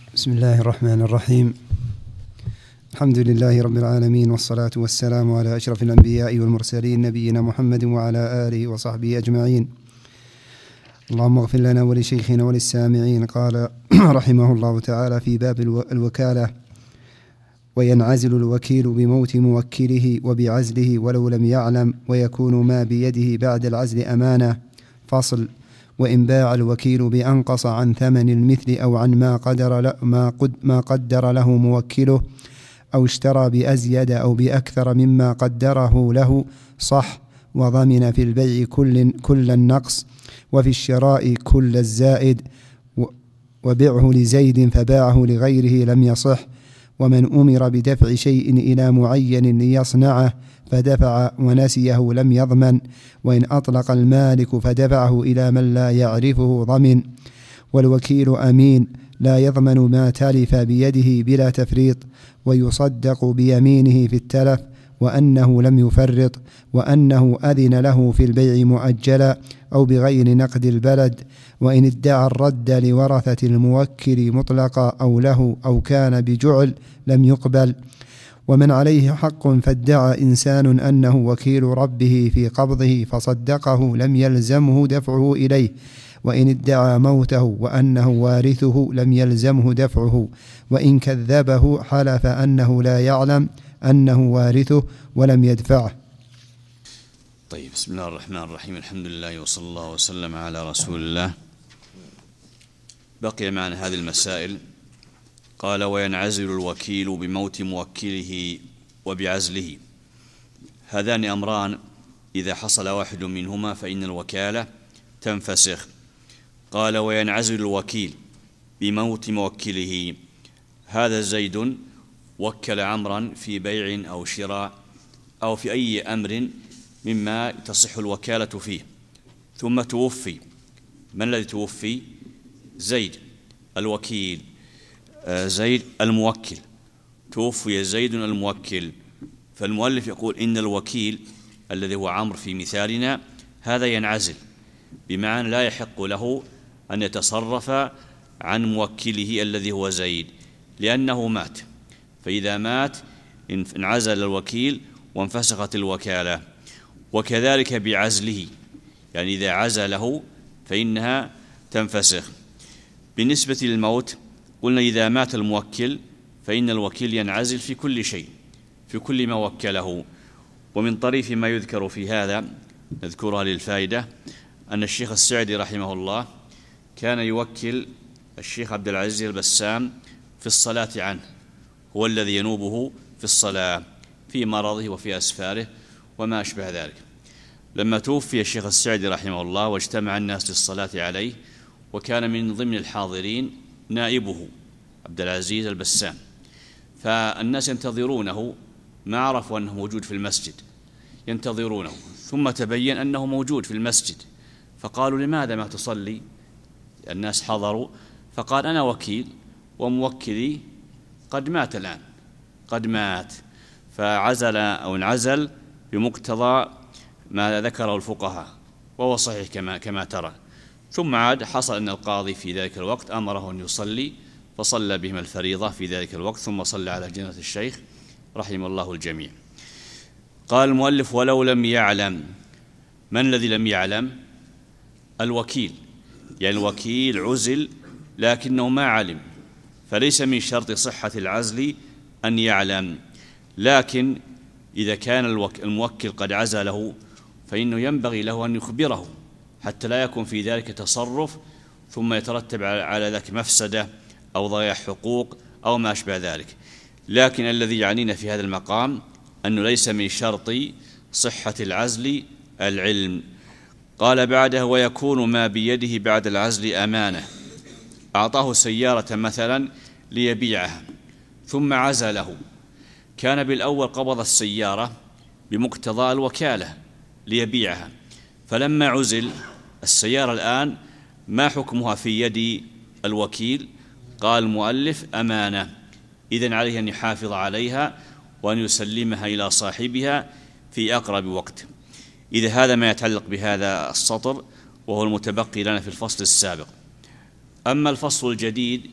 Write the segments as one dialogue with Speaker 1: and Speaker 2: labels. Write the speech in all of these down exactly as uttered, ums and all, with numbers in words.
Speaker 1: بسم الله الرحمن الرحيم. الحمد لله رب العالمين، والصلاة والسلام على أشرف الأنبياء والمرسلين نبينا محمد وعلى آله وصحبه أجمعين. اللهم اغفر لنا ولشيخنا وللسامعين. قال رحمه الله تعالى في باب الوكالة: وينعزل الوكيل بموت موكله وبعزله ولو لم يعلم، ويكون ما بيده بعد العزل أمانة. فصل: وإن باع الوكيل بأنقص عن ثمن المثل أو عن ما قدر ما قد ما قدر له موكله، أو اشترى بأزيد أو بأكثر مما قدره له، صح، وضمن في البيع كل, كل النقص، وفي الشراء كل الزائد، وبيعه لزيد فباعه لغيره لم يصح. ومن أمر بدفع شيء إلى معين ليصنعه فدفع ونسيه لم يضمن، وإن أطلق المالك فدفعه إلى من لا يعرفه ضمن. والوكيل أمين لا يضمن ما تلف بيده بلا تفريط، ويصدق بيمينه في التلف وأنه لم يفرط، وأنه أذن له في البيع مؤجلا أو بغير نقد البلد. وإن ادعى الرد لورثة الموكل مطلقا أو له أو كان بجعل لم يقبل. ومن عليه حق فادعى إنسان أنه وكيل ربه في قبضه فصدقه لم يلزمه دفعه إليه، وإن ادعى موته وأنه وارثه لم يلزمه دفعه، وإن كذبه حلف أنه لا يعلم أنه وارثه ولم يدفعه.
Speaker 2: طيب، بسم الله الرحمن الرحيم. الحمد لله وصلى الله وسلم على رسول الله. بقي معنا هذه المسائل. قال: وينعزل الوكيل بموت موكله وبعزله. هذان أمران إذا حصل واحد منهما فإن الوكالة تنفسخ. قال: وينعزل الوكيل بموت موكله. هذا زيد وكل عمرا في بيع أو شراء أو في أي أمر مما تصح الوكالة فيه، ثم توفي. من الذي توفي؟ زيد الوكيل، زيد الموكل. توفي زيد الموكل، فالمؤلف يقول إن الوكيل الذي هو عمرو في مثالنا هذا ينعزل، بمعنى لا يحق له أن يتصرف عن موكله الذي هو زيد، لأنه مات. فإذا مات انعزل الوكيل وانفسخت الوكالة. وكذلك بعزله، يعني إذا عزله فإنها تنفسخ. بالنسبة للموت قلنا إذا مات الموكل فإن الوكيل ينعزل في كل شيء، في كل ما وكله. ومن طريف ما يذكر في هذا نذكرها للفائدة أن الشيخ السعدي رحمه الله كان يوكل الشيخ عبد العزيز البسام في الصلاة عنه، هو الذي ينوبه في الصلاة في مرضه وفي أسفاره وما أشبه ذلك. لما توفي الشيخ السعدي رحمه الله واجتمع الناس للصلاة عليه، وكان من ضمن الحاضرين نائبه عبد العزيز البسام، فالناس ينتظرونه، ما عرفوا أنه موجود في المسجد، ينتظرونه، ثم تبين أنه موجود في المسجد، فقالوا: لماذا ما تصلي؟ الناس حضروا، فقال: أنا وكيل وموكلي قد مات الآن، قد مات. فعزل أو انعزل بمقتضى ما ذكره الفقهاء، وهو صحيح كما كما ترى. ثم عاد حصل أن القاضي في ذلك الوقت أمره أن يصلي، فصلى بهم الفريضة في ذلك الوقت، ثم صلى على جنازة الشيخ رحمه الله الجميع. قال المؤلف: ولو لم يعلم. من الذي لم يعلم؟ الوكيل، يعني الوكيل عزل لكنه ما علم، فليس من شرط صحة العزل أن يعلم. لكن إذا كان الموكل قد عزله فإنه ينبغي له أن يخبره، حتى لا يكون في ذلك تصرف ثم يترتب على ذلك مفسدة أو ضياع حقوق أو ما أشبه ذلك. لكن الذي يعنينا في هذا المقام أنه ليس من شرط صحة العزل العلم. قال بعده: ويكون ما بيده بعد العزل أمانة. أعطاه سيارة مثلا ليبيعها ثم عزله، كان بالأول قبض السيارة بمقتضى الوكالة ليبيعها، فلما عزل السيارة الآن ما حكمها في يد الوكيل؟ قال المؤلف: أمانة، إذن عليه أن يحافظ عليها وأن يسلمها إلى صاحبها في أقرب وقت. إذا هذا ما يتعلق بهذا السطر، وهو المتبقي لنا في الفصل السابق. أما الفصل الجديد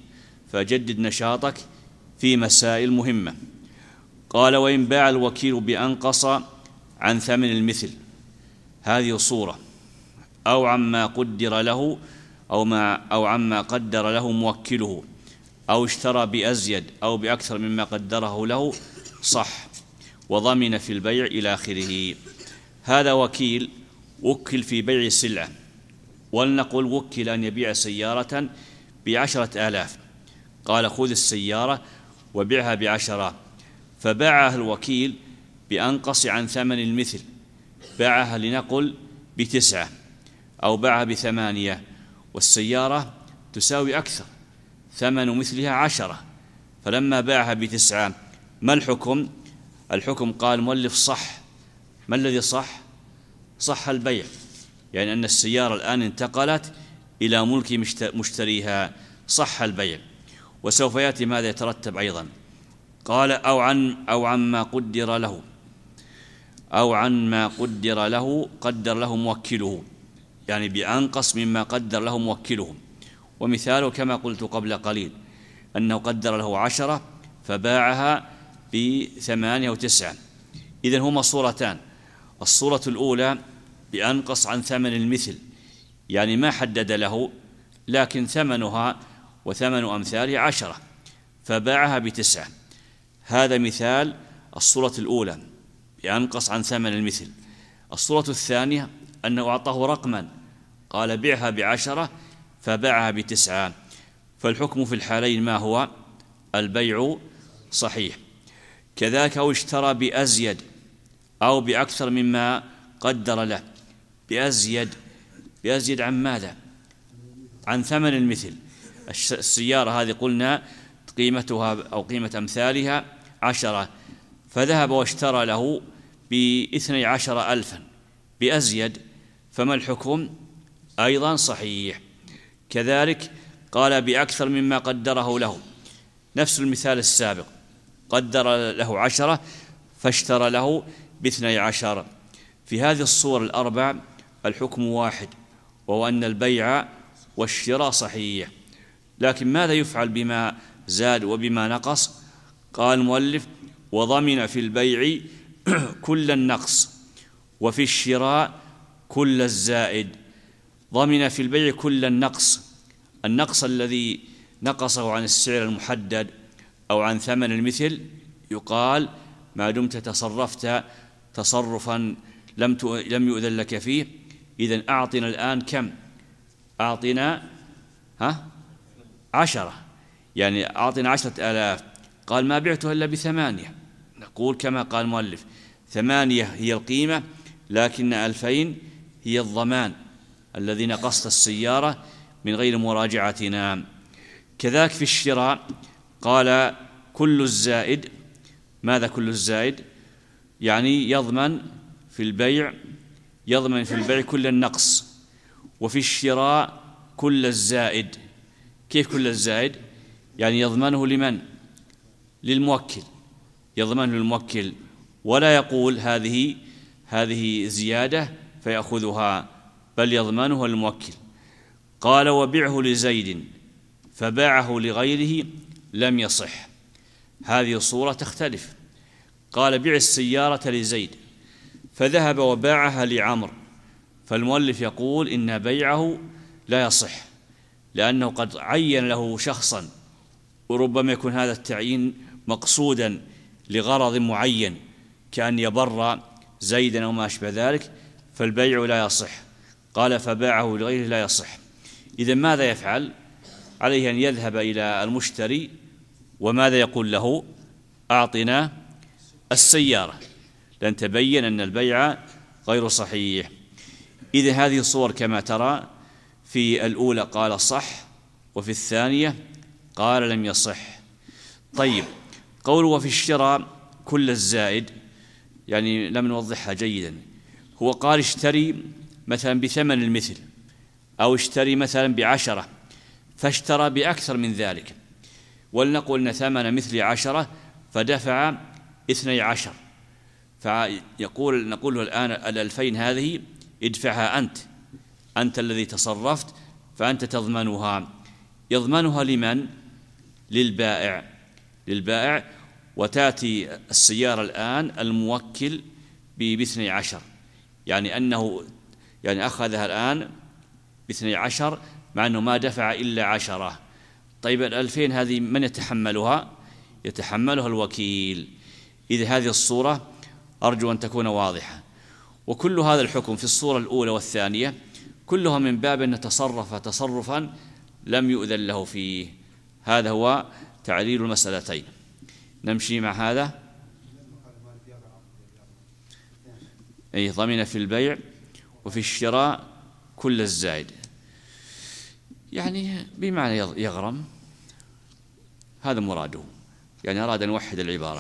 Speaker 2: فجدد نشاطك في مسائل مهمة. قال وإن باع الوكيل بأنقص عن ثمن المثل، هذه صورة، أو عما قدر له أو, ما أو عما قدر له موكله، أو اشترى بأزيد أو بأكثر مما قدره له، صح، وضمن في البيع إلى آخره. هذا وكيل وكل في بيع السلعة، ولنقل وكل أن يبيع سيارة بعشرة آلاف، قال خذ السيارة وبيعها بعشرة، فباعها الوكيل بأنقص عن ثمن المثل، باعها لنقل بتسعة أو باعها بثمانية، والسيارة تساوي أكثر، ثمن مثلها عشرة، فلما باعها بتسعة ما الحكم؟ الحكم قال المؤلف صح. ما الذي صح؟ صح البيع، يعني أن السيارة الآن انتقلت إلى ملك مشتريها، صح البيع. وسوف يأتي ماذا يترتب أيضا. قال أو عن أو عما قدر له أو عن ما قدر له قدر له موكله، يعني بأنقص مما قدر له موكله. ومثاله كما قلت قبل قليل أنه قدر له عشرة فباعها بثمانية وتسعة. إذن هما صورتان. الصورة الأولى بأنقص عن ثمن المثل، يعني ما حدد له لكن ثمنها وثمن أمثالها عشرة فباعها بتسعة، هذا مثال الصورة الأولى بأنقص عن ثمن المثل. الصورة الثانية أنه أعطاه رقما قال بيعها بعشرة فباعها بتسعة، فالحكم في الحالين ما هو؟ البيع صحيح. كذلك أو اشترى بأزيد أو بأكثر مما قدر له، بأزيد بأزيد عن ماذا؟ عن ثمن المثل. السيارة هذه قلنا قيمتها أو قيمة أمثالها عشرة، فذهب واشترى له باثني عشر ألفا بأزيد، فما الحكم؟ أيضا صحيح. كذلك قال بأكثر مما قدره له، نفس المثال السابق، قدر له عشرة فاشترى له باثني عشر. في هذه الصور الأربع الحكم واحد، وهو أن البيع والشراء صحيح. لكن ماذا يفعل بما زاد وبما نقص؟ قال المؤلف وضمن في البيع كل النقص وفي الشراء كل الزائد. ضمن في البيع كل النقص، النقص الذي نقصه عن السعر المحدد أو عن ثمن المثل يقال ما دمت تصرفت تصرفا لم لم يؤذن لك فيه، إذن أعطنا الآن كم؟ أعطنا ها عشرة، يعني أعطنا عشرة آلاف. قال ما بعته إلا بثمانية، نقول كما قال المؤلف ثمانية هي القيمة، لكن ألفين هي الضمان الذي نقصت السيارة من غير مراجعتنا. كذلك في الشراء قال كل الزائد. ماذا كل الزائد؟ يعني يضمن في البيع يضمن في البيع كل النقص، وفي الشراء كل الزائد. كيف كل الزائد؟ يعني يضمنه لمن؟ للموكل، يضمنه للموكل، ولا يقول هذه هذه زيادة فيأخذها، بل يضمنه الموكل. قال وبيعه لزيد فباعه لغيره لم يصح، هذه صورة تختلف. قال بيع السيارة لزيد فذهب وباعها لعمر، فالمؤلف يقول إن بيعه لا يصح، لأنه قد عين له شخصا، وربما يكون هذا التعيين مقصودا لغرض معين كأن يبر زيدا أو ما أشبه ذلك، فالبيع لا يصح. قال فباعه لغيره لا يصح. إذن ماذا يفعل؟ عليه أن يذهب إلى المشتري وماذا يقول له؟ أعطنا السيارة، لأن تبين أن البيع غير صحيح. إذن هذه الصور كما ترى، في الأولى قال صح، وفي الثانية قال لم يصح. طيب، قول وفي الشراء كل الزائد يعني لم نوضحها جيدا. هو قال اشتري مثلا بثمن المثل، أو اشتري مثلا بعشرة، فاشترى بأكثر من ذلك، ولنقل أن ثمن مثل عشرة فدفع اثني عشر، فيقول نقول له الآن الألفين هذه ادفعها أنت، أنت الذي تصرفت فأنت تضمنها. يضمنها لمن؟ للبائع للبائع وتأتي السيارة الآن الموكل باثني عشر، يعني أنه يعني أخذها الآن باثني عشر مع أنه ما دفع إلا عشرة. طيب الألفين هذه من يتحملها؟ يتحملها الوكيل. إذا هذه الصورة أرجو أن تكون واضحة. وكل هذا الحكم في الصورة الأولى والثانية كلها من باب أن تصرف تصرفا لم يؤذن له فيه. هذا هو تعليل المسألتين. نمشي مع هذا. أي ضمن في البيع وفي الشراء كل الزائد، يعني بمعنى يغرم، هذا مراده، يعني أراد أن يوحد العبارة.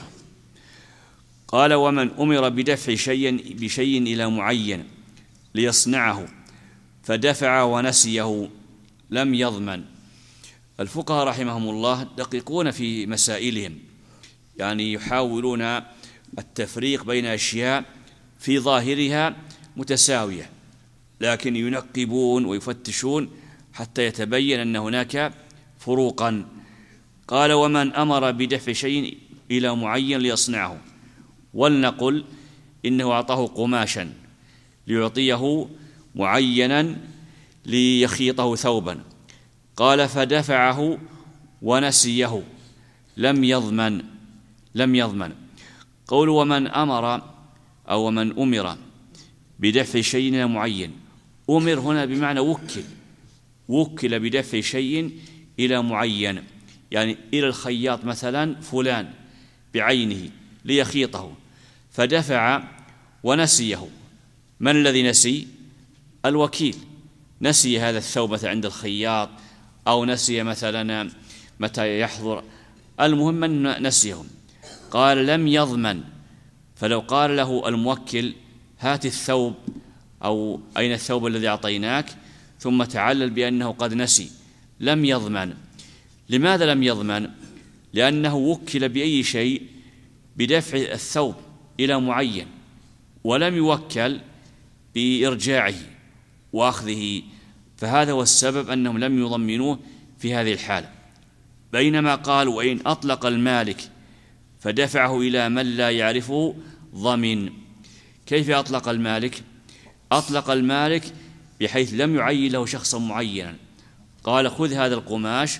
Speaker 2: قال ومن أمر بدفع شيء بشيء إلى معين ليصنعه فدفع ونسيه لم يضمن. الفقهاء رحمهم الله دقيقون في مسائلهم، يعني يحاولون التفريق بين أشياء في ظاهرها متساوية، لكن ينقبون ويفتشون حتى يتبين أن هناك فروقا. قال ومن أمر بدفع شيء إلى معين ليصنعه، ولنقل إنه أعطاه قماشا ليعطيه معينا ليخيطه ثوبا، قال فدفعه ونسيه لم يضمن لم يضمن. قول ومن أمر أو من أمر بدفع شيء إلى معين، أمر هنا بمعنى وكل وكل بدفع شيء إلى معين، يعني إلى الخياط مثلا فلان بعينه ليخيطه، فدفع ونسيه. من الذي نسي؟ الوكيل، نسي هذا الثوب عند الخياط أو نسي مثلا متى يحضر، المهم أن نسيهم. قال لم يضمن، فلو قال له الموكل هات الثوب أو أين الثوب الذي أعطيناك ثم تعلل بأنه قد نسي، لم يضمن. لماذا لم يضمن؟ لأنه وكل بأي شيء بدفع الثوب إلى معين ولم يوكل بإرجاعه وأخذه، فهذا هو السبب أنهم لم يضمنوه في هذه الحالة. بينما قال وإن أطلق المالك فدفعه إلى من لا يعرفه ضمن. كيف أطلق المالك؟ أطلق المالك بحيث لم يعين له شخصا معينا، قال خذ هذا القماش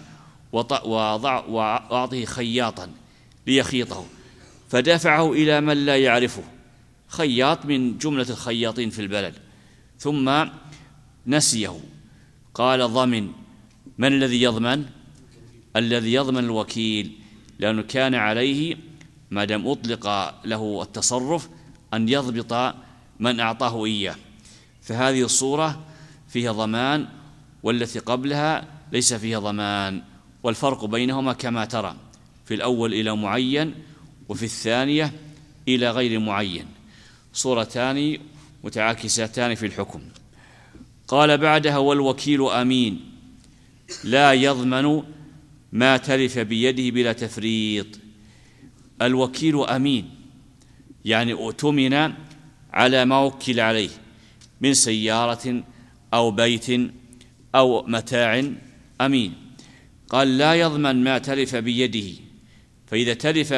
Speaker 2: وأعطه خياطا ليخيطه، فدفعه إلى من لا يعرفه، خياط من جملة الخياطين في البلد، ثم نسيه، قال ضمن. من الذي يضمن؟ الذي يضمن الوكيل، لأنه كان عليه ما دام أطلق له التصرف أن يضبط من أعطاه إياه. فهذه الصورة فيها ضمان، والتي قبلها ليس فيها ضمان، والفرق بينهما كما ترى، في الأول إلى معين وفي الثانية إلى غير معين، صورتان متعاكستان في الحكم. قال بعدها والوكيل أمين لا يضمن ما تلف بيده بلا تفريط. الوكيل أمين يعني اؤتمن على ما وكل عليه من سيارة أو بيت أو متاع، أمين. قال لا يضمن ما تلف بيده، فإذا تلف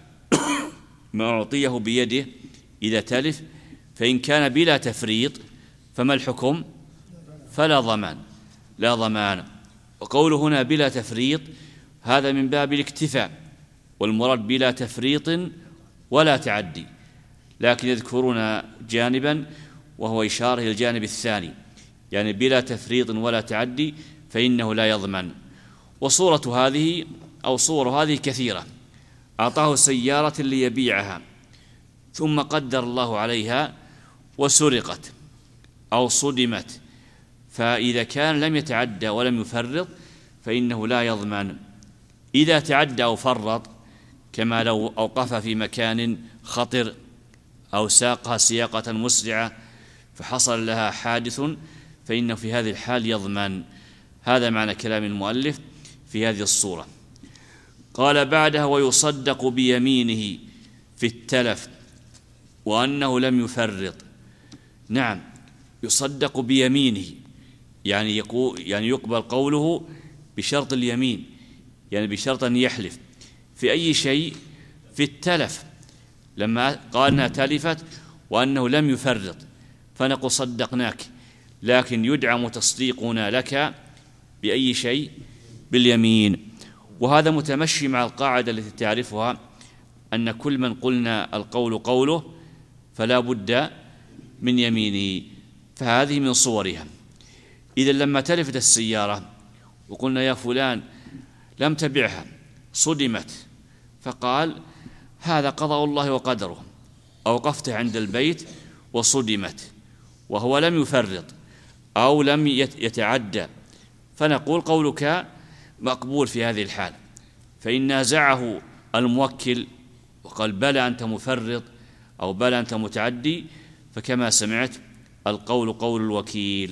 Speaker 2: ما أعطيه بيده إذا تلف فإن كان بلا تفريط فما الحكم؟ فلا ضمان لا ضمان. وقوله هنا بلا تفريط هذا من باب الاكتفاء، والمراد بلا تفريط ولا تعدي، لكن يذكرون جانبا وهو إشارة إلى الجانب الثاني، يعني بلا تفريط ولا تعدي فإنه لا يضمن. وصورة هذه أو صور هذه كثيرة، أعطاه سيارة ليبيعها ثم قدر الله عليها وسرقت أو صدمت، فإذا كان لم يتعدى ولم يفرط فإنه لا يضمن. إذا تعدى أو فرط كما لو أوقف في مكان خطر أو ساقها سياقة مسرعة فحصل لها حادث فإنه في هذه الحال يضمن. هذا معنى كلام المؤلف في هذه الصورة. قال بعدها ويصدق بيمينه في التلف وأنه لم يفرط. نعم، يصدق بيمينه، يعني يقول يعني يقبل قوله بشرط اليمين، يعني بشرط أن يحلف في أي شيء، في التلف لما قال أنها تلفت وأنه لم يفرط فنقول صدقناك، لكن يدعم تصديقنا لك بأي شيء؟ باليمين. وهذا متمشي مع القاعدة التي تعرفها أن كل من قلنا القول قوله فلا بد من يمينه، فهذه من صورها. إذا لما تلفت السيارة وقلنا يا فلان لم تبعها صدمت، فقال هذا قضاء الله وقدره، أوقفته عند البيت وصدمت وهو لم يفرط أو لم يتعدى، فنقول قولك مقبول في هذه الحال. فإن نازعه الموكل وقال بلى أنت مفرط أو بلى أنت متعدي، فكما سمعت القول قول الوكيل.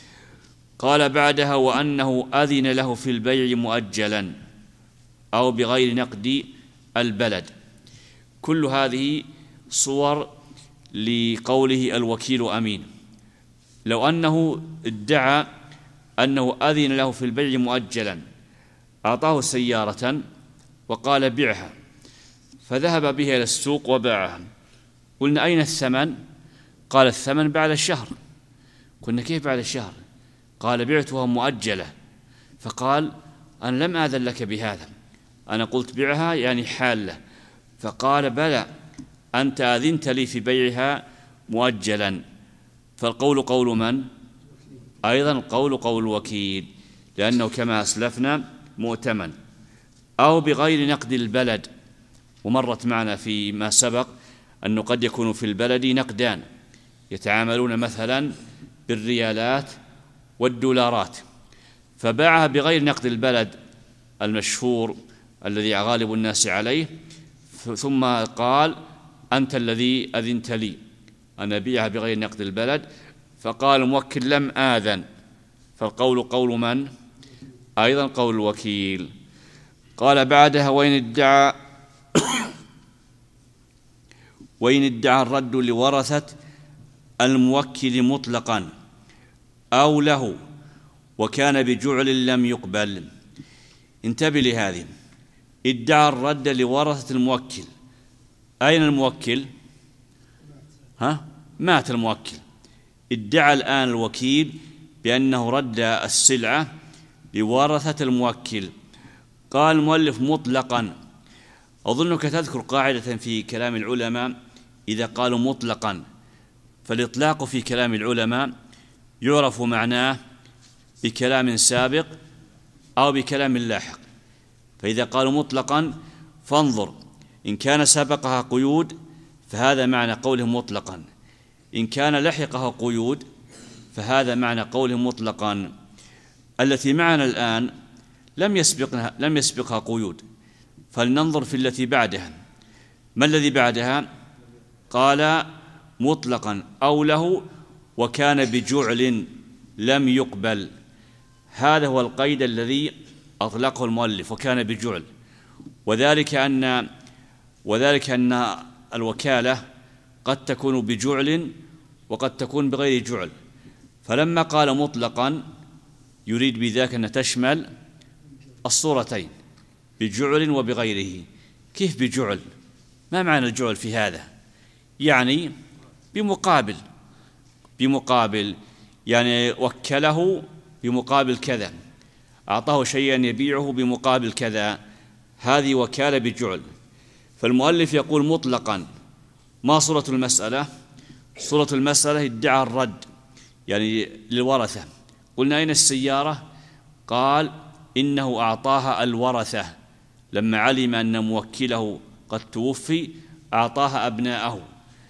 Speaker 2: قال بعدها وأنه أذن له في البيع مؤجلا أو بغير نقد البلد. كل هذه صور لقوله الوكيل أمين. لو أنه ادعى أنه أذن له في البيع مؤجلا، أعطاه سيارة وقال بعها، فذهب بها إلى السوق وباعها، قلنا أين الثمن؟ قال الثمن بعد الشهر. قلنا كيف بعد الشهر؟ قال بعتها مؤجلة. فقال أنا لم آذن لك بهذا، أنا قلت بعها يعني حالة. فقال بلى أنت أذنت لي في بيعها مؤجلا. فالقول قول من؟ أيضا القول قول الوكيل، لأنه كما أسلفنا مؤتمن. أو بغير نقد البلد، ومرت معنا فيما سبق أنه قد يكون في البلد نقدان يتعاملون مثلا بالريالات والدولارات، فباعها بغير نقد البلد المشهور الذي غالب الناس عليه، ثم قال أنت الذي أذنت لي أن أبيعها بغير نقد البلد، فقال الموكل لم آذن. فالقول قول من؟ أيضا قول الوكيل. قال بعدها وإن ادعى وإن ادعى الرد لورثة الموكل مطلقا أو له وكان بجعل لم يقبل. انتبه لهذه، ادعى الرد لورثة الموكل. أين الموكل؟ ها؟ مات الموكل. ادعى الآن الوكيل بأنه رد السلعة لورثة الموكل. قال المؤلف مطلقا. أظنك تذكر قاعدة في كلام العلماء إذا قالوا مطلقا، فالإطلاق في كلام العلماء يعرف معناه بكلام سابق أو بكلام لاحق. فإذا قالوا مطلقا فانظر، إن كان سبقها قيود فهذا معنى قولهم مطلقا، إن كان لحقها قيود فهذا معنى قولهم مطلقا. التي معنا الآن لم يسبقها لم يسبقها قيود، فلننظر في التي بعدها. ما الذي بعدها؟ قال مطلقا أو له وكان بجعل لم يقبل. هذا هو القيد الذي أطلقه المؤلف، وكان بجعل، وذلك أن وذلك أن الوكالة قد تكون بجعل وقد تكون بغير جعل. فلما قال مطلقا يريد بذاك أن تشمل الصورتين، بجعل وبغيره. كيف بجعل؟ ما معنى الجعل في هذا؟ يعني بمقابل بمقابل يعني وكله بمقابل كذا، أعطاه شيئا يبيعه بمقابل كذا، هذه وكالة بجعل. فالمؤلف يقول مطلقا. ما صورة المسألة؟ صورة المسألة ادعى الرد يعني للورثة. قلنا أين السيارة؟ قال إنه أعطاها الورثة لما علم أن موكله قد توفي أعطاها أبناءه.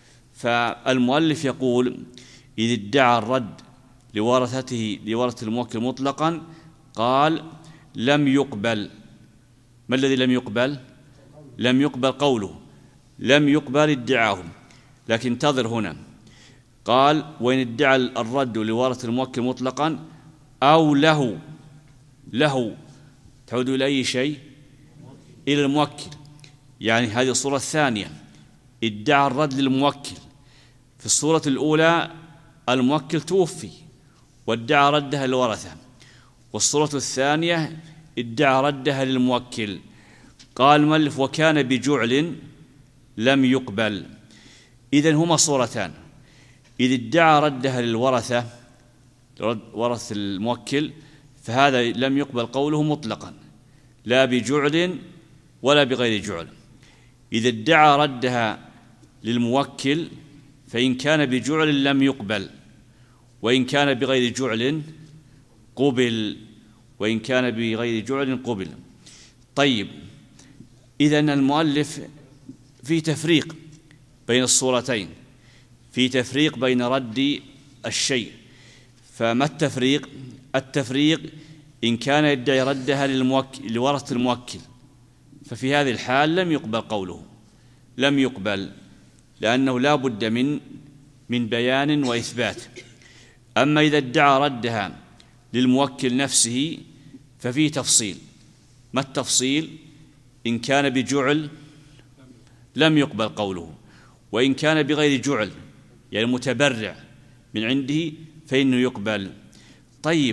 Speaker 2: فالمؤلف يقول إذ ادعى الرد لورثته لورثة الموكل مطلقا قال لم يقبل. ما الذي لم يقبل؟ لم يقبل قوله، لم يقبل ادعاه. لكن انتظر هنا، قال وإن ادعى الرد لورثة الموكل مطلقا أو له. له تعود إلى أي شيء؟ إلى الموكل. يعني هذه الصورة الثانية، ادعى الرد للموكل. في الصورة الأولى الموكل توفي وادعى ردها الورثة، والصورة الثانية ادعى ردها للموكل. قال المؤلف وكان بجعل لم يقبل. إذن هما صورتان: إذا ادعى ردها للورثة ورث الموكل فهذا لم يقبل قوله مطلقا، لا بجعل ولا بغير جعل. إذا ادعى ردها للموكل فإن كان بجعل لم يقبل، وإن كان بغير جعل قبل، وإن كان بغير جعل قبل. طيب، إذن المؤلف في تفريق بين الصورتين، في تفريق بين رد الشيء. فما التفريق؟ التفريق إن كان يدعي ردها للموكل لورثة الموكل ففي هذه الحال لم يقبل قوله، لم يقبل، لأنه لا بد من من بيان وإثبات. أما إذا ادعى ردها للموكل نفسه ففيه تفصيل. ما التفصيل؟ إن كان بجعل لم يقبل قوله، وإن كان بغير جعل يعني متبرع من عنده فإنه يقبل. طيب،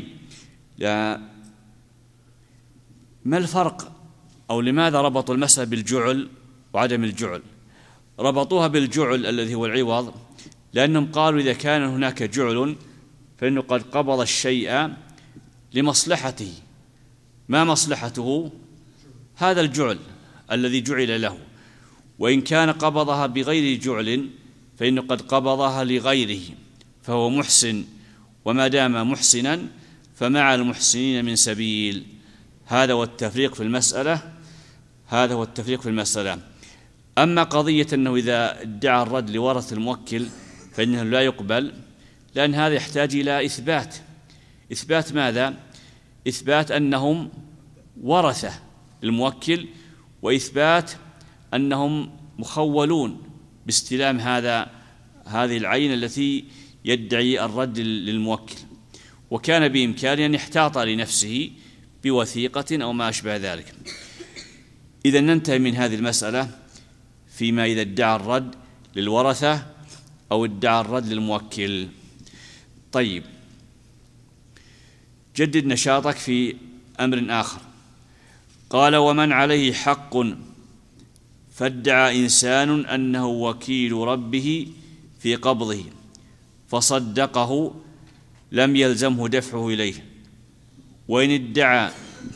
Speaker 2: ما الفرق أو لماذا ربطوا المسألة بالجعل وعدم الجعل؟ ربطوها بالجعل الذي هو العوض لأنهم قالوا إذا كان هناك جعل فإنه قد قبض الشيء لمصلحته. ما مصلحته؟ هذا الجعل الذي جعل له. وإن كان قبضها بغير جعل فإنه قد قبضها لغيره فهو محسن، وما دام محسنا فمع المحسنين من سبيل. هذا هو التفريق في المسألة، هذا هو التفريق في المسألة. أما قضية أنه إذا ادعى الرد لورث الموكل فإنه لا يقبل، لأن هذا يحتاج إلى إثبات. إثبات ماذا؟ إثبات أنهم ورثة الموكل، وإثبات أنهم مخولون باستلام هذا هذه العين التي يدعي الرد للموكل، وكان بإمكانه أن يحتاط لنفسه بوثيقة أو ما أشبه ذلك. إذا ننتهي من هذه المسألة فيما إذا ادعى الرد للورثة أو ادعى الرد للموكل. طيب، جدد نشاطك في أمر آخر. قال ومن عليه حق فادعى إنسان أنه وكيل ربه في قبضه فصدقه لم يلزمه دفعه إليه، وإن ادعى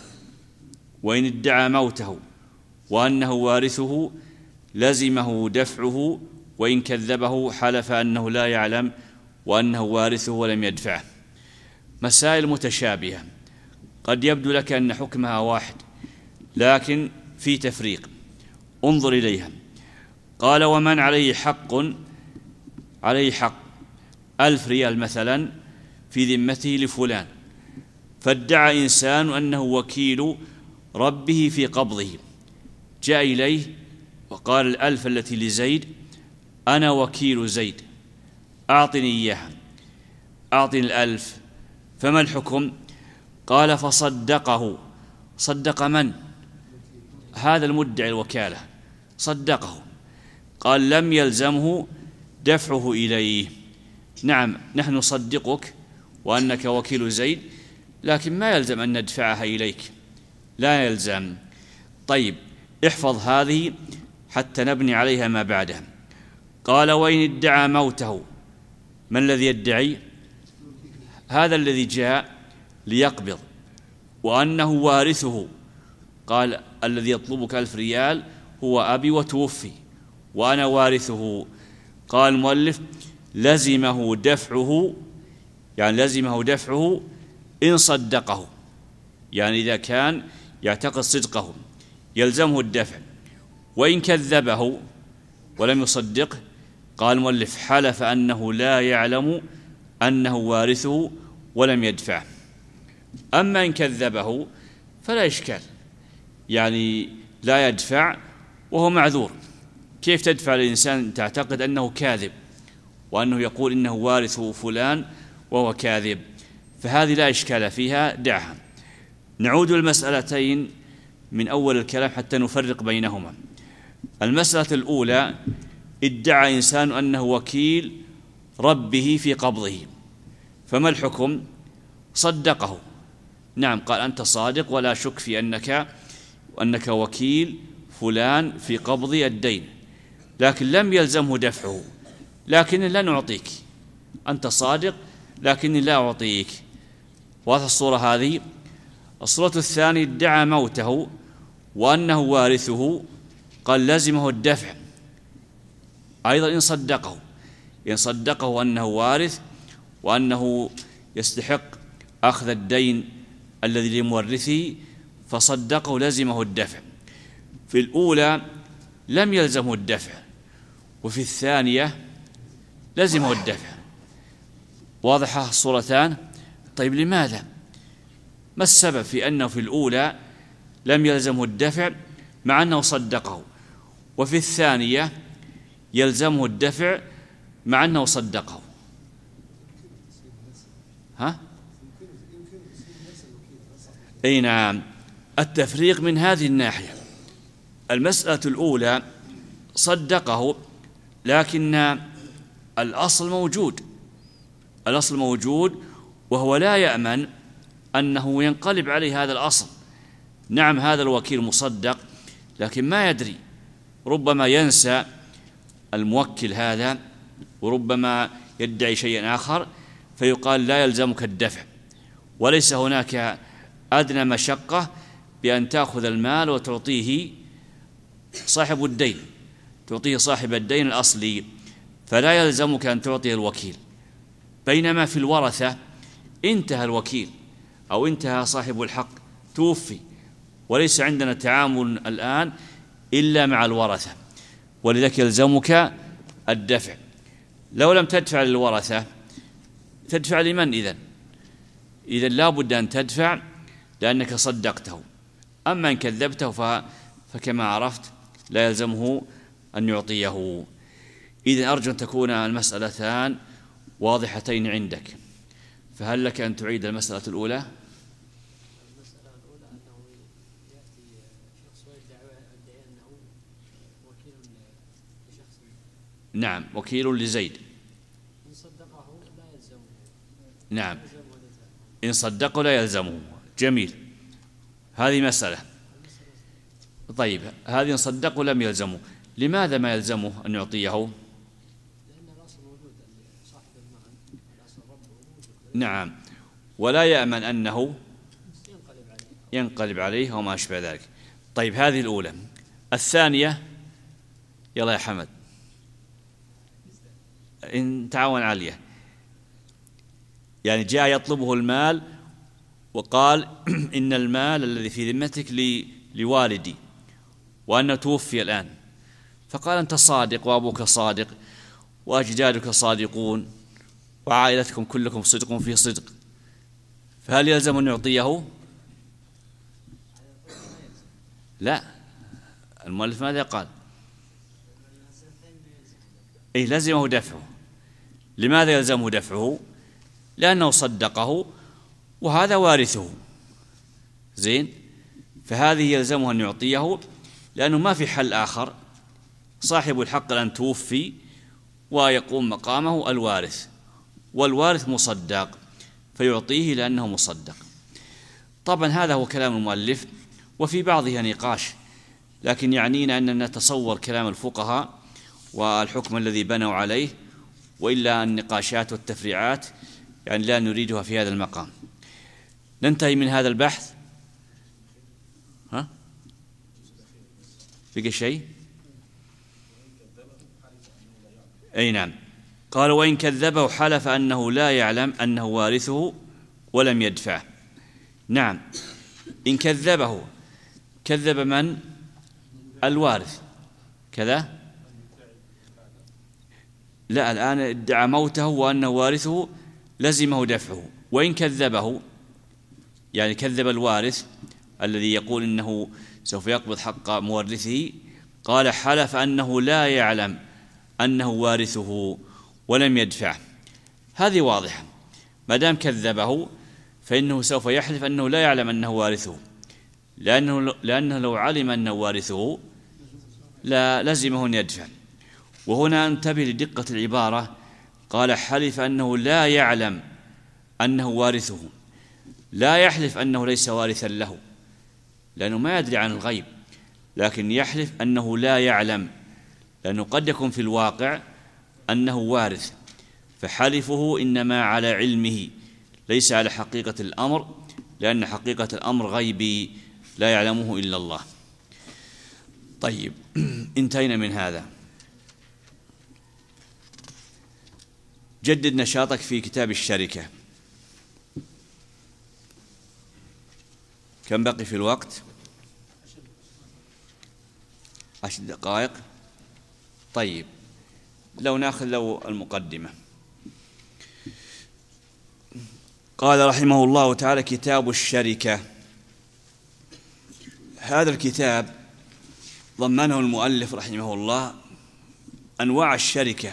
Speaker 2: وإن ادعى موته وأنه وارثه لزمه دفعه، وإن كذبه حلف أنه لا يعلم وأنه وارثه ولم يدفعه. مسائل متشابهة قد يبدو لك أن حكمها واحد، لكن في تفريق، انظر إليها. قال ومن عليه حق، عليه حق ألف ريال مثلا في ذمته لفلان، فادعى إنسان أنه وكيل ربه في قبضه، جاء إليه وقال الألف التي لزيد أنا وكيل زيد أعطني إياها، أعطني الألف. فما الحكم؟ قال فصدقه. صدق من؟ هذا المدعي الوكالة، صدقه. قال لم يلزمه دفعه إليه. نعم، نحن نصدقك وأنك وكيل زيد، لكن ما يلزم أن ندفعها إليك، لا يلزم. طيب، احفظ هذه حتى نبني عليها ما بعدها. قال وإن ادعى موته، من الذي يدعي؟ هذا الذي جاء ليقبض، وأنه وارثه. قال الذي يطلبك ألف ريال هو أبي وتوفي وأنا وارثه. قال المؤلف لزمه دفعه، يعني لزمه دفعه إن صدقه، يعني إذا كان يعتقد صدقه يلزمه الدفع. وإن كذبه ولم يصدقه، قال المؤلف حلف أنه لا يعلم أنه وارثه ولم يدفعه. أما إن كذبه فلا إشكال، يعني لا يدفع وهو معذور. كيف تدفع للإنسان تعتقد أنه كاذب وأنه يقول إنه وارث فلان وهو كاذب؟ فهذه لا إشكال فيها، دعها. نعود المسألتين من أول الكلام حتى نفرق بينهما. المسألة الأولى، ادعى إنسان أنه وكيل ربه في قبضه، فما الحكم؟ صدقه. نعم قال أنت صادق ولا شك في أنك أنك وكيل فلان في قبض الدين، لكن لم يلزمه دفعه، لكن لا نعطيك، أنت صادق لكني لا أعطيك. واضح الصورة هذه. الصورة الثانية ادعى موته وأنه وارثه، قال لزمه الدفع أيضا إن صدقه، إن صدقه أنه وارث وأنه يستحق أخذ الدين الذي لمورثه فصدقه لزمه الدفع. في الأولى لم يلزمه الدفع، وفي الثانية لزمه الدفع. واضحة الصورتان؟ طيب لماذا؟ ما السبب في أنه في الأولى لم يلزمه الدفع مع أنه صدقه، وفي الثانية يلزمه الدفع مع أنه صدقه؟ ها؟ أي نعم. التفريق من هذه الناحية: المسألة الأولى صدقه لكن الأصل موجود، الأصل موجود وهو لا يأمن أنه ينقلب عليه هذا الأصل. نعم هذا الوكيل مصدق لكن ما يدري، ربما ينسى الموكل هذا وربما يدعي شيئا آخر، فيقال لا يلزمك الدفع، وليس هناك أدنى مشقة بأن تأخذ المال وتعطيه صاحب الدين، تعطيه صاحب الدين الأصلي، فلا يلزمك أن تعطيه الوكيل. بينما في الورثة انتهى الوكيل أو انتهى صاحب الحق، توفي، وليس عندنا تعامل الآن إلا مع الورثة، ولذلك يلزمك الدفع. لو لم تدفع للورثة تدفع لمن إذن؟ إذن لا بد أن تدفع لأنك صدقته. أما إن كذبته فكما عرفت لا يلزمه أن يعطيه. إذن أرجو أن تكون المسألتان واضحتين عندك. فهل لك أن تعيد المسألة الأولى؟
Speaker 3: المسألة الأولى أنه يأتي شخص ويدعي أنه وكيل لشخص.
Speaker 2: نعم وكيل لزيد.
Speaker 3: إن صدقه لا يلزمه.
Speaker 2: نعم إن صدقه لا يلزمه. جميل، هذه مسألة. طيب هذه إن صدقه لم يلزمه، لماذا ما يلزمه أن يعطيه؟
Speaker 3: لأن الأصل موجود، صاحب المال الأصل ربه موجود.
Speaker 2: نعم، ولا يأمن أنه
Speaker 3: ينقلب عليه
Speaker 2: ينقلب عليه وما أشبه ذلك. طيب هذه الأولى. الثانية يلا يا حمد إن تعاون عليه، يعني جاء يطلبه المال وقال إن المال الذي في ذمتك لي لوالدي وأنه توفي الآن، فقال أنت صادق وأبوك صادق وأجدادك صادقون وعائلتكم كلكم صدق في صدق، فهل يلزم أن يعطيه؟ لا، المؤلف ماذا قال؟ إيه لزمه دفعه. لماذا يلزمه دفعه؟ لأنه صدقه وهذا وارثه. زين، فهذه يلزمه أن يعطيه لأنه ما في حل آخر، صاحب الحق الآن توفي ويقوم مقامه الوارث، والوارث مصدق فيعطيه لأنه مصدق. طبعا هذا هو كلام المؤلف، وفي بعضها نقاش، لكن يعنينا أن نتصور كلام الفقهاء والحكم الذي بنوا عليه، وإلا النقاشات والتفريعات يعني لا نريدها في هذا المقام. ننتهي من هذا البحث. ها؟ بقي شيء؟ أي نعم. قال وإن كذبه حلف أنه لا يعلم أنه وارثه ولم يدفع. نعم، إن كذبه، كذب من؟ الوارث كذا؟ لا، الآن ادعى موته وأنه وارثه لزمه دفعه. وإن كذبه يعني كذب الوارث الذي يقول إنه سوف يقبض حق مورثه، قال حلف أنه لا يعلم أنه وارثه ولم يدفع. هذه واضحة، ما دام كذبه فإنه سوف يحلف أنه لا يعلم أنه وارثه، لأنه, لأنه لو علم أنه وارثه لا لزمه أن يدفع. وهنا انتبه لدقة العبارة، قال حلف أنه لا يعلم أنه وارثه. لا يحلف أنه ليس وارثا له لأنه ما يدري عن الغيب، لكن يحلف أنه لا يعلم، لأنه قد يكون في الواقع أنه وارث، فحلفه إنما على علمه ليس على حقيقة الأمر، لأن حقيقة الأمر غيبي لا يعلمه إلا الله. طيب، انتهينا من هذا. جدد نشاطك في كتاب الشركة. كم بقي في الوقت؟ عشر دقائق. طيب، لو ناخذ لو المقدمة. قال رحمه الله تعالى: كتاب الشركة. هذا الكتاب ضمنه المؤلف رحمه الله أنواع الشركة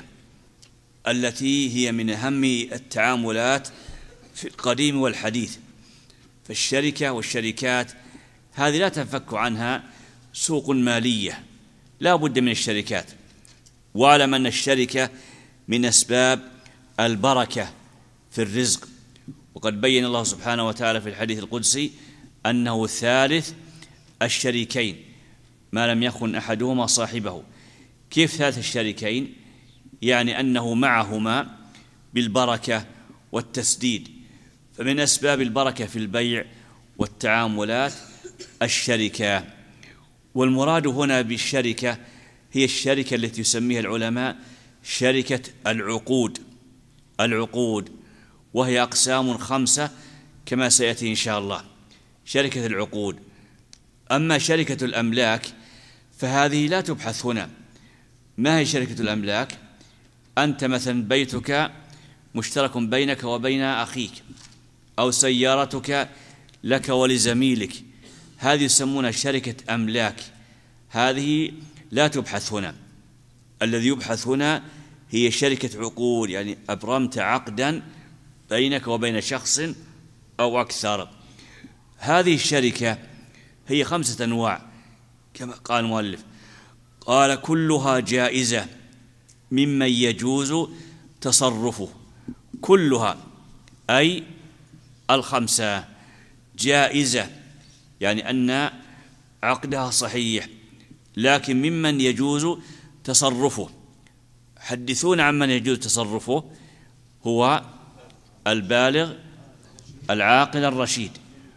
Speaker 2: التي هي من أهم التعاملات في القديم والحديث. فالشركة والشركات هذه لا تنفك عنها سوق مالية، لا بد من الشركات. واعلم أن الشركة من أسباب البركة في الرزق، وقد بين الله سبحانه وتعالى في الحديث القدسي أنه ثالث الشريكين ما لم يكن أحدهما صاحبه. كيف ثالث الشريكين؟ يعني أنه معهما بالبركة والتسديد. فمن أسباب البركة في البيع والتعاملات الشركة. والمراد هنا بالشركة هي الشركة التي يسميها العلماء شركة العقود. العقود وهي أقسام خمسة كما سيأتي إن شاء الله. شركة العقود. أما شركة الأملاك فهذه لا تبحث هنا. ما هي شركة الأملاك؟ أنت مثلا بيتك مشترك بينك وبين أخيك، أو سيارتك لك ولزميلك، هذه يسمونها شركة أملاك. هذه لا تبحث هنا. الذي يبحث هنا هي شركة عقود، يعني أبرمت عقدا بينك وبين شخص أو أكثر. هذه الشركة هي خمسة أنواع كما قال المؤلف. قال: كلها جائزة ممن يجوز تصرفه. كلها أي الخمسة جائزة، يعني أن عقدها صحيح، لكن ممن يجوز تصرفه. حدثون عن من يجوز تصرفه. هو البالغ العاقل الرشيد.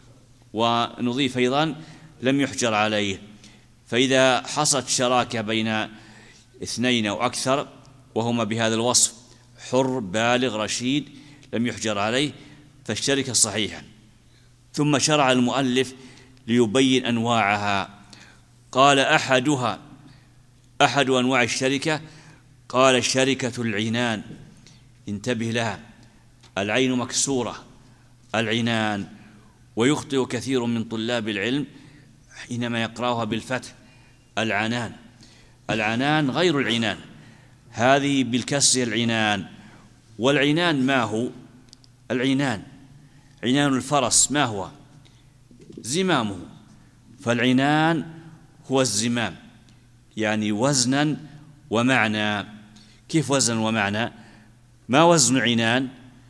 Speaker 2: ونضيف أيضا لم يحجر عليه. فإذا حصلت شراكة بين اثنين أو أكثر وهما بهذا الوصف حر بالغ رشيد لم يحجر عليه فالشركة صحيحة. ثم شرع المؤلف ليبين أنواعها. قال: أحدها، أحد أنواع الشركة، قال: شركة العنان. انتبه لها، العين مكسورة، العنان. ويخطئ كثير من طلاب العلم حينما يقرأها بالفتح العنان. العنان غير العنان، هذه بالكسر العنان. والعنان ما هو؟ العنان عنان الفرس ما هو؟ زمامه. فالعنان هو الزمام، يعني وزنا ومعنى. كيف وزنا ومعنى؟ ما وزن عنان؟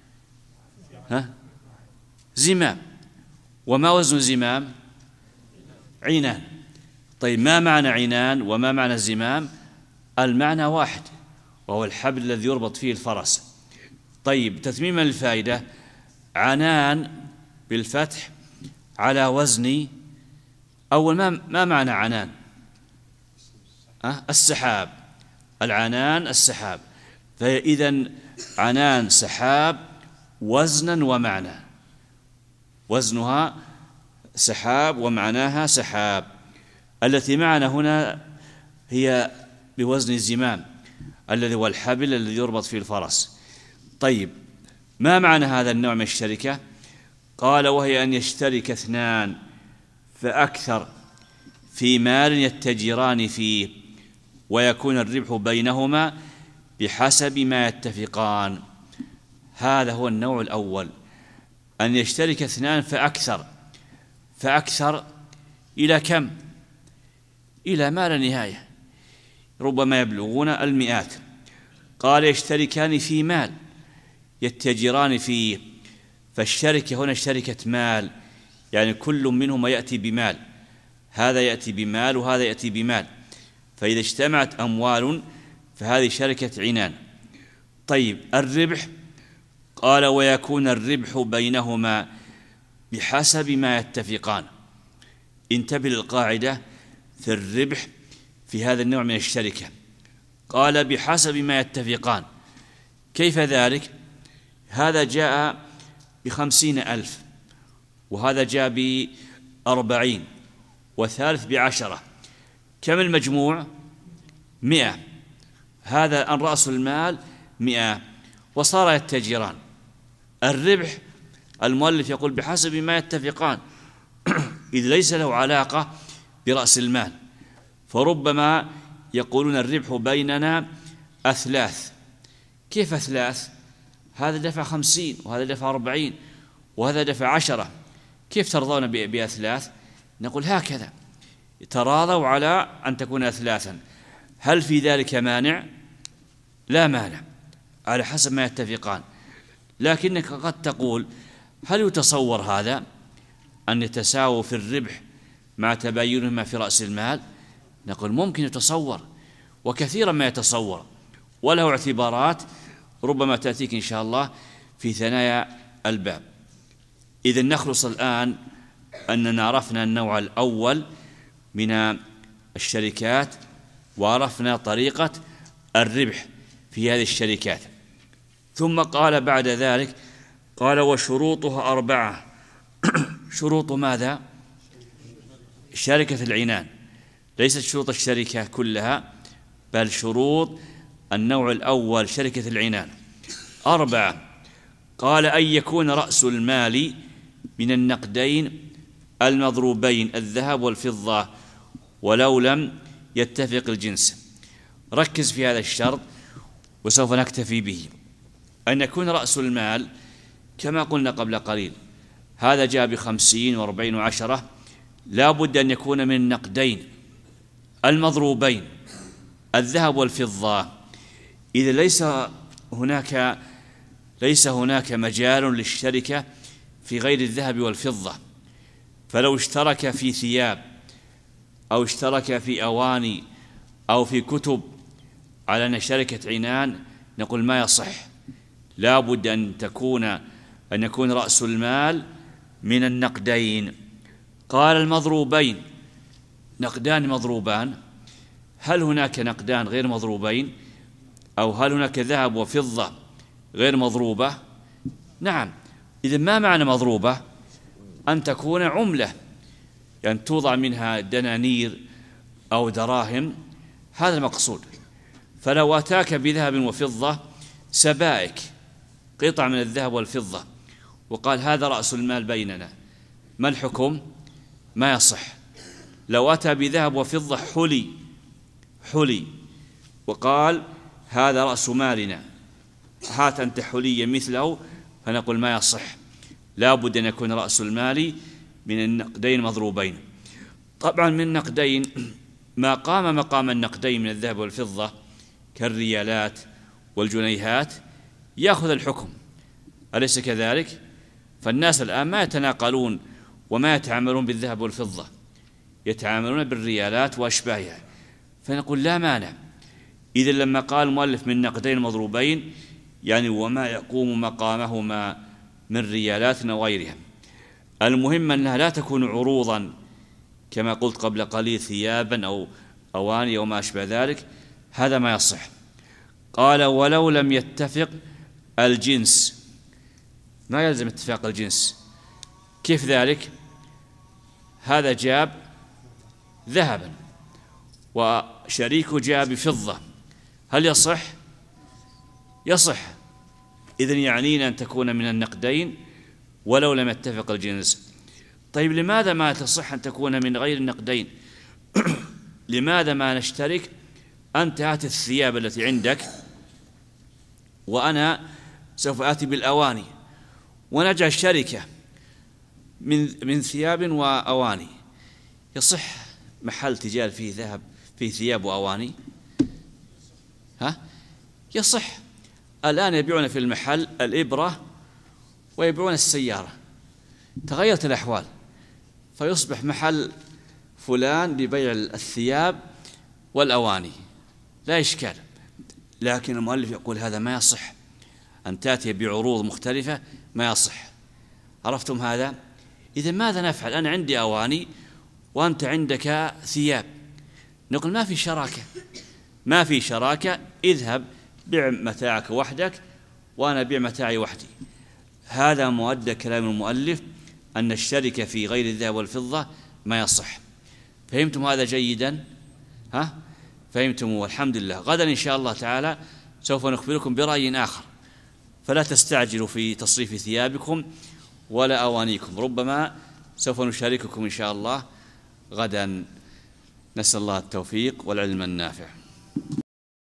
Speaker 2: ها؟ زمام. وما وزن زمام؟ عنان. طيب، ما معنى عنان وما معنى الزمام؟ المعنى واحد، وهو الحبل الذي يربط فيه الفرس. طيب، تتميما للفائدة، عنان بالفتح على وزن أول ما, ما معنى عنان؟ أه؟ السحاب. العنان السحاب. فإذا عنان سحاب وزنا ومعنى. وزنها سحاب ومعناها سحاب. التي معنا هنا هي بوزن الزمام الذي هو الحبل الذي يربط فيه الفرس. طيب، ما معنى هذا النوع من الشركة؟ قال: وهي أن يشترك اثنان فأكثر في مال يتجران فيه ويكون الربح بينهما بحسب ما يتفقان. هذا هو النوع الأول، أن يشترك اثنان فأكثر. فأكثر إلى كم؟ إلى ما لا نهاية، ربما يبلغون المئات. قال: يشتركان في مال يتجران فيه، فالشركة هنا شركة مال، يعني كل منهما يأتي بمال، هذا يأتي بمال وهذا يأتي بمال، فإذا اجتمعت أموال فهذه شركة عنان. طيب الربح، قال ويكون الربح بينهما بحسب ما يتفقان. انتبه للقاعدة في الربح في هذا النوع من الشركة، قال بحسب ما يتفقان. كيف ذلك؟ هذا جاء بخمسين ألف وهذا جاء بأربعين والثالث بعشرة، كم المجموع؟ مئة. هذا أن رأس المال مئة وصار يتجران. الربح المؤلف يقول بحسب ما يتفقان إذ ليس له علاقة برأس المال، فربما يقولون الربح بيننا أثلاث. كيف أثلاث؟ هذا دفع خمسين وهذا دفع أربعين وهذا دفع عشرة، كيف ترضون بأثلاث؟ نقول هكذا تراضوا على أن تكون أثلاثا. هل في ذلك مانع؟ لا مانع، على حسب ما يتفقان. لكنك قد تقول هل يتصور هذا أن يتساووا في الربح مع تباينهما في رأس المال؟ نقول ممكن يتصور، وكثيرا ما يتصور، وله اعتبارات ربما تأتيك إن شاء الله في ثنايا الباب. إذن نخلص الآن أننا عرفنا النوع الأول من الشركات وعرفنا طريقة الربح في هذه الشركات. ثم قال بعد ذلك، قال وشروطها أربعة. شروط ماذا؟ شركة العنان، ليست شروط الشركة كلها، بل شروط النوع الأول شركة العنان أربعة. قال أن يكون رأس المال من النقدين المضروبين الذهب والفضة ولو لم يتفق الجنس. ركز في هذا الشرط وسوف نكتفي به، أن يكون رأس المال كما قلنا قبل قليل، هذا جاء بخمسين واربعين وعشرة، لا بد أن يكون من النقدين المضروبين الذهب والفضة. إذا ليس هناك ليس هناك مجال للشركة في غير الذهب والفضة، فلو اشترك في ثياب أو اشترك في أواني أو في كتب على أن شركة عنان، نقول ما يصح، لا بد أن تكون أن يكون رأس المال من النقدين. قال المضروبين، نقدان مضروبان، هل هناك نقدان غير مضروبين؟ أو هل هناك ذهب وفضة غير مضروبة؟ نعم. إذا ما معنى مضروبة؟ أن تكون عملة، يعني توضع منها دنانير أو دراهم، هذا المقصود. فلو أتاك بذهب وفضة سبائك، قطع من الذهب والفضة، وقال هذا رأس المال بيننا، ما الحكم؟ ما يصح. لو أتى بذهب وفضة حلي حلي وقال هذا رأس مالنا، هات أنت حليا مثله، فنقول ما يصح، لا بد أن يكون رأس المال من النقدين مضروبين. طبعا من النقدين ما قام مقام النقدين من الذهب والفضة كالريالات والجنيهات يأخذ الحكم، أليس كذلك؟ فالناس الآن ما يتناقلون وما يتعاملون بالذهب والفضة، يتعاملون بالريالات وأشباهها، فنقول لا مانع. إذا لما قال المؤلف من نقدين مضروبين يعني وما يقوم مقامهما من ريالات وغيرها. المهم أنها لا تكون عروضا كما قلت قبل قليل ثيابا أو أواني أو ما أشبه ذلك، هذا ما يصح. قال ولو لم يتفق الجنس، ما يلزم اتفاق الجنس. كيف ذلك؟ هذا جاب ذهبا وشريكه جاء بفضة، هل يصح؟ يصح. إذن يعنينا أن تكون من النقدين ولو لم يتفق الجنس. طيب لماذا ما تصح أن تكون من غير النقدين؟ لماذا ما نشترك؟ أنت هات الثياب التي عندك وأنا سوف آتي بالأواني، ونجعل شركة من من ثياب وأواني. يصح محل تجار فيه ذهب فيه ثياب وأواني؟ ها؟ يصح. الآن يبيعون في المحل الإبرة ويبيعون السيارة، تغيرت الأحوال فيصبح محل فلان لبيع الثياب والأواني، لا إشكال. لكن المؤلف يقول هذا ما يصح، أن تأتي بعروض مختلفة ما يصح. عرفتم هذا؟ إذا ماذا نفعل؟ أنا عندي أواني وأنت عندك ثياب، نقول ما في شراكة، ما في شراكة، اذهب بيع متاعك وحدك وأنا بيع متاعي وحدي. هذا مؤدى كلام المؤلف أن الشركة في غير الذهب والفضة ما يصح. فهمتم هذا جيدا؟ ها؟ فهمتم؟ والحمد لله. غدا إن شاء الله تعالى سوف نخبركم برأي آخر، فلا تستعجلوا في تصريف ثيابكم ولا أوانيكم، ربما سوف نشارككم إن شاء الله غدا. نسأل الله التوفيق والعلم النافع.